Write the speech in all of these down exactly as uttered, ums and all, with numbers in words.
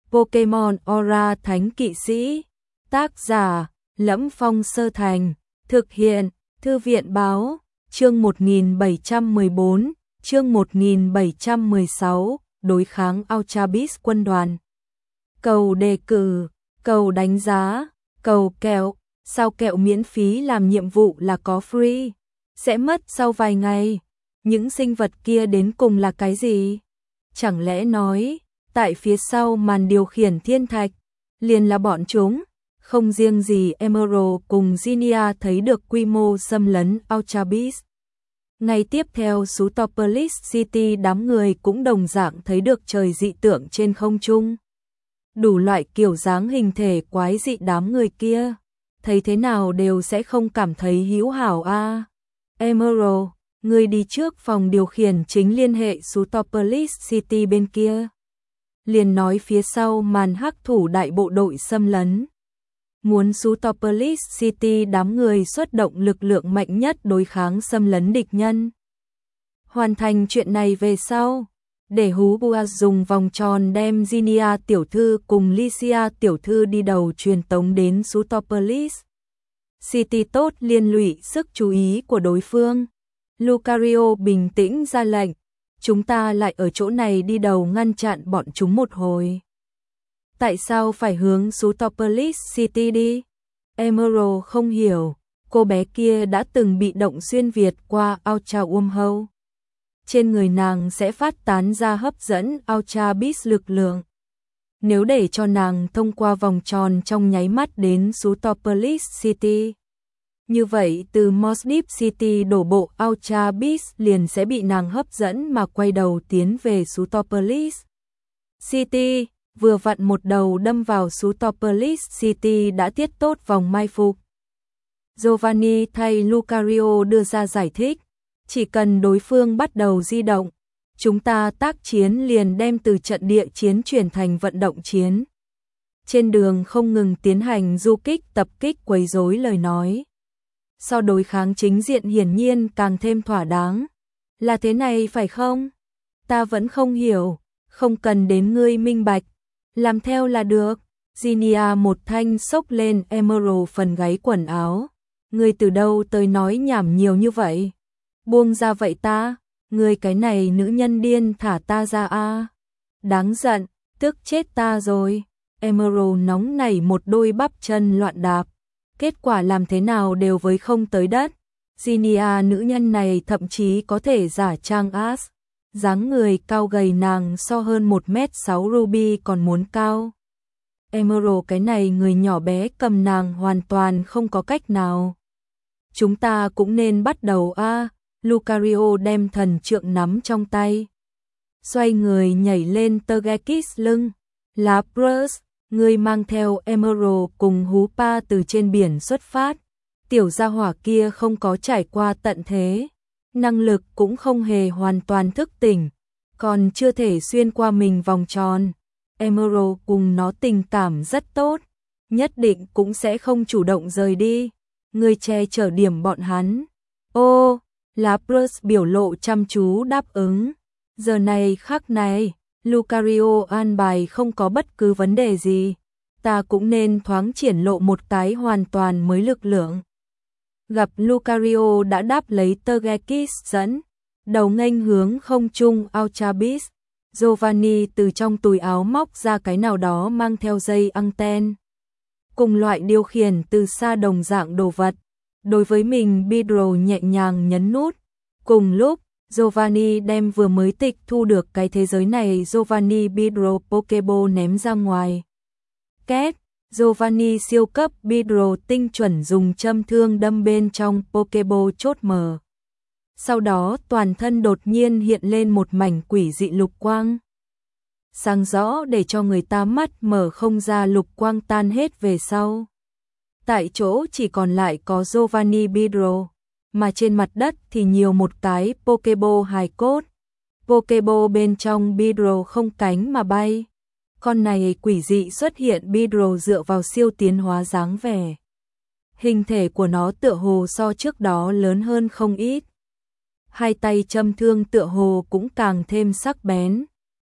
Pokemon Aura Thánh Kỵ Sĩ. Tác giả: Lẫm Phong Sơ Thành. Thực hiện: Thư viện báo. Chương một nghìn bảy trăm mười bốn, chương một nghìn bảy trăm mười sáu, đối kháng Ultra Beast quân đoàn. Cầu đề cử, cầu đánh giá, cầu kẹo, sao kẹo miễn phí làm nhiệm vụ là có free, sẽ mất sau vài ngày. Những sinh vật kia đến cùng là cái gì? Chẳng lẽ nói, tại phía sau màn điều khiển thiên thạch, liền là bọn chúng? Không riêng gì Emerald cùng Zinnia thấy được quy mô xâm lấn Ultra Beast. Ngày tiếp theo Sutopolis City đám người cũng đồng dạng thấy được trời dị tượng trên không trung. Đủ loại kiểu dáng hình thể quái dị đám người kia, thấy thế nào đều sẽ không cảm thấy hữu hảo a. À. Emerald, người đi trước phòng điều khiển chính liên hệ Sutopolis City bên kia. Liền nói phía sau màn hắc thủ đại bộ đội xâm lấn. Muốn Sutopolis City đám người xuất động lực lượng mạnh nhất đối kháng xâm lấn địch nhân. Hoàn thành chuyện này về sau, để Hú Bua dùng vòng tròn đem Zinnia tiểu thư cùng Lycia tiểu thư đi đầu truyền tống đến Sutopolis City tốt liên lụy sức chú ý của đối phương. Lucario bình tĩnh ra lệnh, chúng ta lại ở chỗ này đi đầu ngăn chặn bọn chúng một hồi. Tại sao phải hướng Sutopolis City đi? Emerald không hiểu, cô bé kia đã từng bị động xuyên Việt qua Ultra Wormhole. Trên người nàng sẽ phát tán ra hấp dẫn Ultra Beast lực lượng. Nếu để cho nàng thông qua vòng tròn trong nháy mắt đến Sutopolis City, như vậy từ Mos Deep City đổ bộ Ultra Beast liền sẽ bị nàng hấp dẫn mà quay đầu tiến về Sutopolis City. Vừa vặn một đầu đâm vào Sutopolis City đã tiết tốt vòng mai phục. Giovanni thay Lucario đưa ra giải thích, chỉ cần đối phương bắt đầu di động, chúng ta tác chiến liền đem từ trận địa chiến chuyển thành vận động chiến. Trên đường không ngừng tiến hành du kích tập kích quấy rối lời nói. So đối kháng chính diện hiển nhiên càng thêm thỏa đáng. Là thế này phải không? Ta vẫn không hiểu, không cần đến ngươi minh bạch. Làm theo là được. Zinnia một thanh xốc lên Emerald phần gáy quần áo. Ngươi từ đâu tới nói nhảm nhiều như vậy? Buông ra vậy ta, ngươi cái này nữ nhân điên thả ta ra a. À. Đáng giận, tức chết ta rồi. Emerald nóng nảy một đôi bắp chân loạn đạp. Kết quả làm thế nào đều với không tới đất. Zinnia nữ nhân này thậm chí có thể giả trang ass. Dáng người cao gầy nàng so hơn một mét sáu Ruby còn muốn cao. Emerald cái này người nhỏ bé cầm nàng hoàn toàn không có cách nào. Chúng ta cũng nên bắt đầu a. À. Lucario đem thần trượng nắm trong tay. Xoay người nhảy lên Togekiss lưng. Lapras, người mang theo Emerald cùng Hoopa từ trên biển xuất phát. Tiểu gia hỏa kia không có trải qua tận thế. Năng lực cũng không hề hoàn toàn thức tỉnh, còn chưa thể xuyên qua mình vòng tròn. Emerald cùng nó tình cảm rất tốt, nhất định cũng sẽ không chủ động rời đi. Người che chở điểm bọn hắn. Ô, Lapras biểu lộ chăm chú đáp ứng. Giờ này khắc này, Lucario an bài không có bất cứ vấn đề gì. Ta cũng nên thoáng triển lộ một cái hoàn toàn mới lực lượng. Gặp Lucario đã đáp lấy Togekiss dẫn, đầu nghênh hướng không trung Ultra Beast. Giovanni từ trong túi áo móc ra cái nào đó mang theo dây anten. Cùng loại điều khiển từ xa đồng dạng đồ vật. Đối với mình Beedrill nhẹ nhàng nhấn nút. Cùng lúc, Giovanni đem vừa mới tịch thu được cái thế giới này Giovanni Beedrill Pokeball ném ra ngoài. Két! Giovanni siêu cấp Beedrill tinh chuẩn dùng châm thương đâm bên trong Pokeball chốt mở. Sau đó toàn thân đột nhiên hiện lên một mảnh quỷ dị lục quang. Sáng rõ để cho người ta mắt mở không ra lục quang tan hết về sau. Tại chỗ chỉ còn lại có Giovanni Beedrill, mà trên mặt đất thì nhiều một cái Pokeball hài cốt. Pokeball bên trong Beedrill không cánh mà bay. Con này quỷ dị xuất hiện Beedrill dựa vào siêu tiến hóa dáng vẻ. Hình thể của nó tựa hồ so trước đó lớn hơn không ít. Hai tay châm thương tựa hồ cũng càng thêm sắc bén.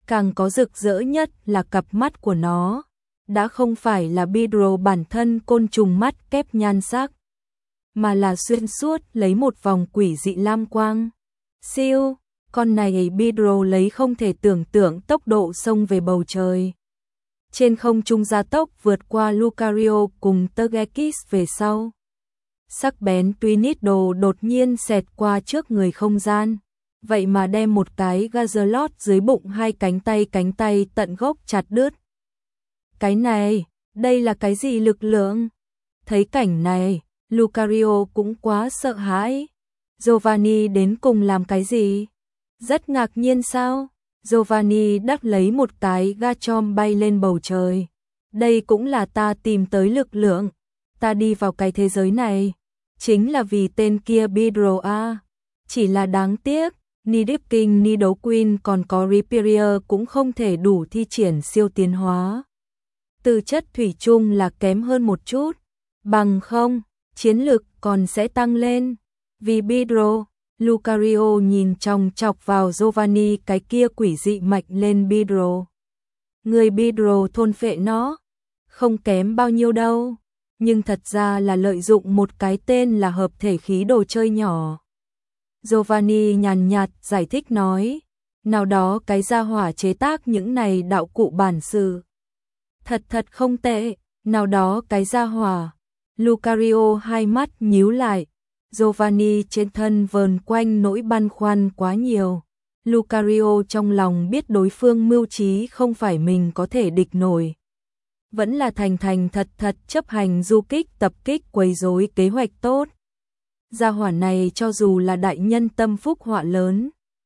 Càng có rực rỡ nhất là cặp mắt của nó, đã không phải là Bidro bản thân côn trùng mắt kép nhan sắc, mà là xuyên suốt lấy một vòng quỷ dị lam quang. Siêu, con này Bidro lấy không thể tưởng tượng tốc độ xông về bầu trời. Trên không trung gia tốc vượt qua Lucario cùng Togekiss về sau. Sắc bén Twinitdo đột nhiên xẹt qua trước người không gian, vậy mà đem một cái Gazalot dưới bụng hai cánh tay cánh tay tận gốc chặt đứt. Cái này, đây là cái gì lực lượng? Thấy cảnh này, Lucario cũng quá sợ hãi. Giovanni đến cùng làm cái gì? Rất ngạc nhiên sao? Giovanni đắc lấy một cái Garchomp bay lên bầu trời. Đây cũng là ta tìm tới lực lượng. Ta đi vào cái thế giới này, chính là vì tên kia Bidro a. Chỉ là đáng tiếc, ni Deep King ni Đấu Queen còn có Rhyperior cũng không thể đủ thi triển siêu tiến hóa. Tư chất thủy chung là kém hơn một chút, bằng không, chiến lực còn sẽ tăng lên. Vì Bidro, Lucario nhìn chòng chọc vào Giovanni cái kia quỷ dị mạch lên Bidro. Người Bidro thôn phệ nó, không kém bao nhiêu đâu, nhưng thật ra là lợi dụng một cái tên là hợp thể khí đồ chơi nhỏ. Giovanni nhàn nhạt giải thích nói, nào đó cái gia hỏa chế tác những này đạo cụ bản sự. Thật thật không tệ, nào đó cái gia hỏa. Lucario hai mắt nhíu lại, Giovanni trên thân vờn quanh nỗi băn khoăn quá nhiều. Lucario trong lòng biết đối phương mưu trí không phải mình có thể địch nổi. Vẫn là thành thành thật thật chấp hành du kích tập kích quấy rối kế hoạch tốt. Gia hỏa này cho dù là đại nhân tâm phúc họa lớn,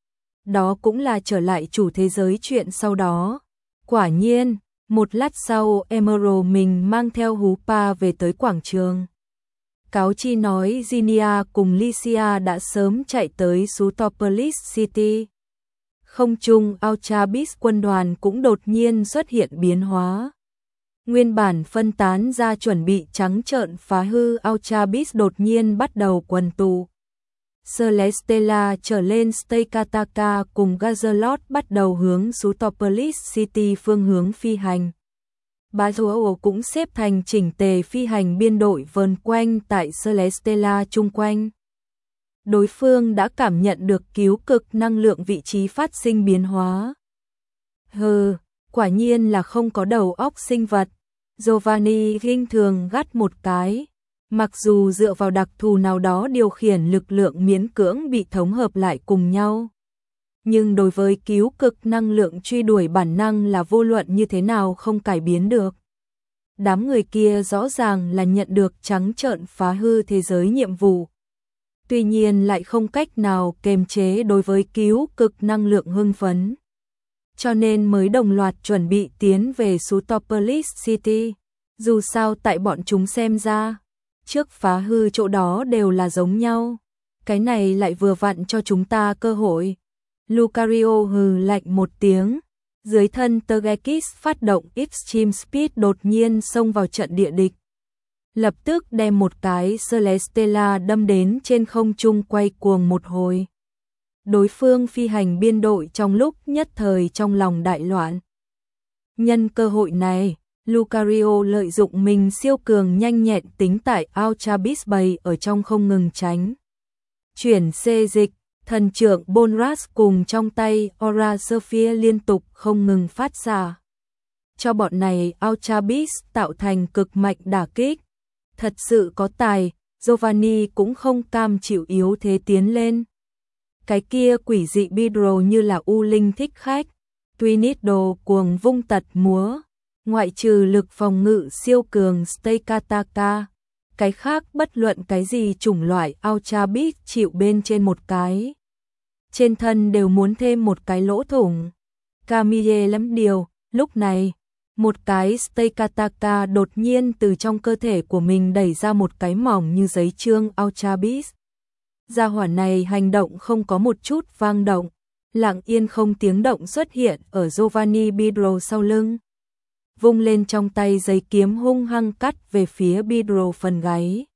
đó cũng là trở lại chủ thế giới chuyện sau đó. Quả nhiên, một lát sau Emerald mình mang theo Hoopa về tới quảng trường. Cáo chi nói Zinnia cùng Lycia đã sớm chạy tới Sutopolis City. Không trung Ultrabis quân đoàn cũng đột nhiên xuất hiện biến hóa. Nguyên bản phân tán ra chuẩn bị trắng trợn phá hư Ultrabis đột nhiên bắt đầu quần tụ. Celestella trở lên Stakataka cùng Gazalot bắt đầu hướng Sutopolis City phương hướng phi hành. Bazuo cũng xếp thành chỉnh tề phi hành biên đội vờn quanh tại Celestella chung quanh. Đối phương đã cảm nhận được cứu cực năng lượng vị trí phát sinh biến hóa. Hừ, quả nhiên là không có đầu óc sinh vật. Giovanni khinh thường gắt một cái. Mặc dù dựa vào đặc thù nào đó điều khiển lực lượng miễn cưỡng bị thống hợp lại cùng nhau, nhưng đối với cứu cực năng lượng truy đuổi bản năng là vô luận như thế nào không cải biến được. Đám người kia rõ ràng là nhận được trắng trợn phá hư thế giới nhiệm vụ. Tuy nhiên lại không cách nào kềm chế đối với cứu cực năng lượng hưng phấn. Cho nên mới đồng loạt chuẩn bị tiến về Sutopolis City. Dù sao tại bọn chúng xem ra, trước phá hư chỗ đó đều là giống nhau. Cái này lại vừa vặn cho chúng ta cơ hội. Lucario hừ lạnh một tiếng. Dưới thân Togekiss phát động Extreme Speed đột nhiên xông vào trận địa địch. Lập tức đem một cái Celestella đâm đến trên không trung quay cuồng một hồi. Đối phương phi hành biên đội trong lúc nhất thời trong lòng đại loạn. Nhân cơ hội này, Lucario lợi dụng mình siêu cường nhanh nhẹn tính tại Ultrabis Bay ở trong không ngừng tránh. Chuyển xê dịch, thần trưởng Bonras cùng trong tay Aura Sphere liên tục không ngừng phát ra. Cho bọn này Ultrabis tạo thành cực mạnh đả kích. Thật sự có tài, Giovanni cũng không cam chịu yếu thế tiến lên. Cái kia quỷ dị Bidro như là u linh thích khách, Twinitdo cuồng vung tật múa, ngoại trừ lực phòng ngự siêu cường Stakataka, cái khác bất luận cái gì chủng loại Ultrabis chịu bên trên một cái. Trên thân đều muốn thêm một cái lỗ thủng. Camille lắm điều, lúc này, một cái Stakataka đột nhiên từ trong cơ thể của mình đẩy ra một cái mỏng như giấy trương Ultrabis. Gia hỏa này hành động không có một chút vang động, lặng yên không tiếng động xuất hiện ở Giovanni Bidro sau lưng. Vung lên trong tay giấy kiếm hung hăng cắt về phía Bidro phần gáy.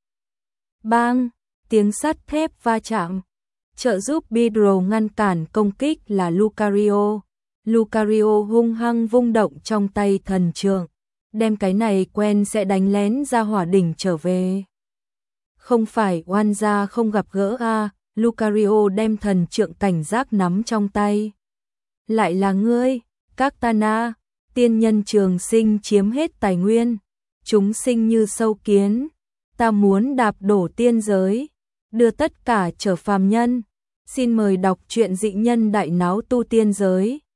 Bang, tiếng sắt thép va chạm. Trợ giúp Bidro ngăn cản công kích là Lucario. Lucario hung hăng vung động trong tay thần trượng, đem cái này quen sẽ đánh lén ra hỏa đỉnh trở về. Không phải oan gia không gặp gỡ a, Lucario đem thần trượng cảnh giác nắm trong tay. Lại là ngươi, Cartana, tiên nhân trường sinh chiếm hết tài nguyên, chúng sinh như sâu kiến, ta muốn đạp đổ tiên giới, đưa tất cả trở phàm nhân. Xin mời đọc truyện Dị Nhân Đại Náo Tu Tiên Giới.